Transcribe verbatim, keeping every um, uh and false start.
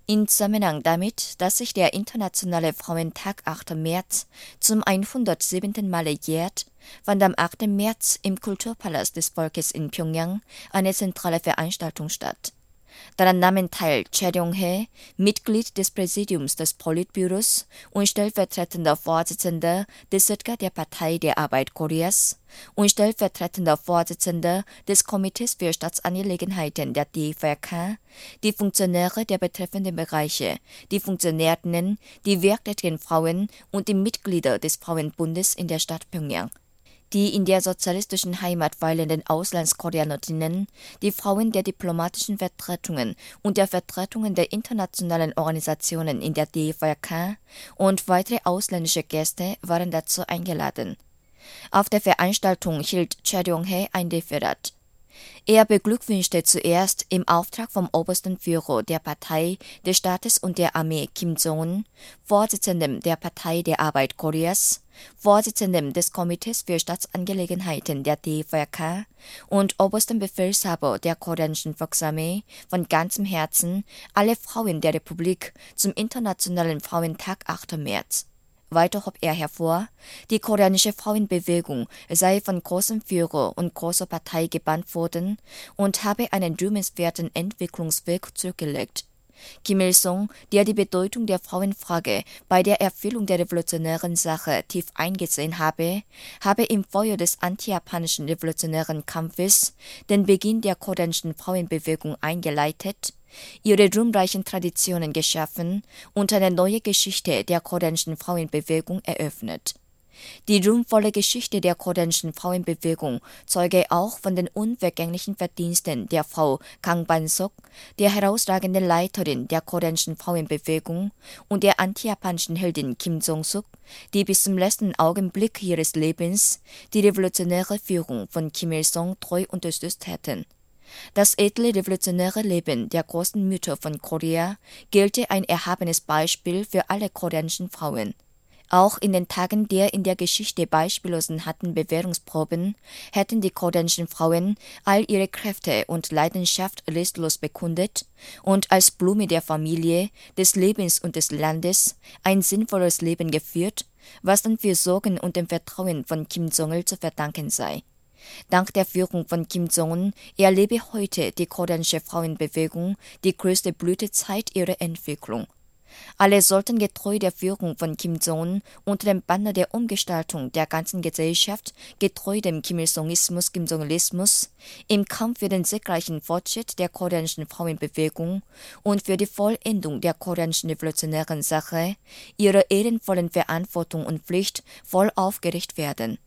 In Zusammenhang damit, dass sich der Internationale Frauentag achten März zum hundertsiebten Male jährt, fand am achten März im Kulturpalast des Volkes in Pjöngjang eine zentrale Veranstaltung statt. Daran nahmen teil Choi Ryong-hae, Mitglied des Präsidiums des Politbüros und stellvertretender Vorsitzender des S Y D K der Partei der Arbeit Koreas und stellvertretender Vorsitzender des Komitees für Staatsangelegenheiten der D V R K, die Funktionäre der betreffenden Bereiche, die Funktionärinnen, die wehrtätigen Frauen und die Mitglieder des Frauenbundes in der Stadt Pjöngjang. Die in der sozialistischen Heimat weilenden Auslandskoreanerinnen, die Frauen der diplomatischen Vertretungen und der Vertretungen der internationalen Organisationen in der D V R K und weitere ausländische Gäste waren dazu eingeladen. Auf der Veranstaltung hielt Choi Ryong-hae ein Referat. Er beglückwünschte zuerst im Auftrag vom obersten Führer der Partei des Staates und der Armee Kim Jong-un, Vorsitzendem der Partei der Arbeit Koreas, Vorsitzendem des Komitees für Staatsangelegenheiten der D V R K und obersten Befehlshaber der koreanischen Volksarmee von ganzem Herzen alle Frauen der Republik zum Internationalen Frauentag achten März. Weiter hob er hervor, die koreanische Frauenbewegung sei von großem Führer und großer Partei gebannt worden und habe einen rühmenswerten Entwicklungsweg zurückgelegt. Kim Il-sung, der die Bedeutung der Frauenfrage bei der Erfüllung der revolutionären Sache tief eingesehen habe, habe im Feuer des anti-japanischen revolutionären Kampfes den Beginn der koreanischen Frauenbewegung eingeleitet, ihre ruhmreichen Traditionen geschaffen und eine neue Geschichte der koreanischen Frauenbewegung eröffnet. Die ruhmvolle Geschichte der koreanischen Frauenbewegung zeuge auch von den unvergänglichen Verdiensten der Frau Kang Ban-sok, der herausragenden Leiterin der koreanischen Frauenbewegung und der anti-japanischen Heldin Kim Jong-suk, die bis zum letzten Augenblick ihres Lebens die revolutionäre Führung von Kim Il-sung treu unterstützt hätten. Das edle revolutionäre Leben der großen Mütter von Korea gelte ein erhabenes Beispiel für alle koreanischen Frauen. Auch in den Tagen der in der Geschichte beispiellosen harten Bewährungsproben hätten die koreanischen Frauen all ihre Kräfte und Leidenschaft restlos bekundet und als Blume der Familie, des Lebens und des Landes ein sinnvolles Leben geführt, was dann für Sorgen und dem Vertrauen von Kim Jong-il zu verdanken sei. Dank der Führung von Kim Jong-un erlebe heute die koreanische Frauenbewegung die größte Blütezeit ihrer Entwicklung. Alle sollten getreu der Führung von Kim Jong-un unter dem Banner der Umgestaltung der ganzen Gesellschaft, getreu dem Kim Il-sungismus, Kim Jong-ilismus, im Kampf für den siegreichen Fortschritt der koreanischen Frauenbewegung und für die Vollendung der koreanischen revolutionären Sache, ihrer ehrenvollen Verantwortung und Pflicht voll aufgerichtet werden.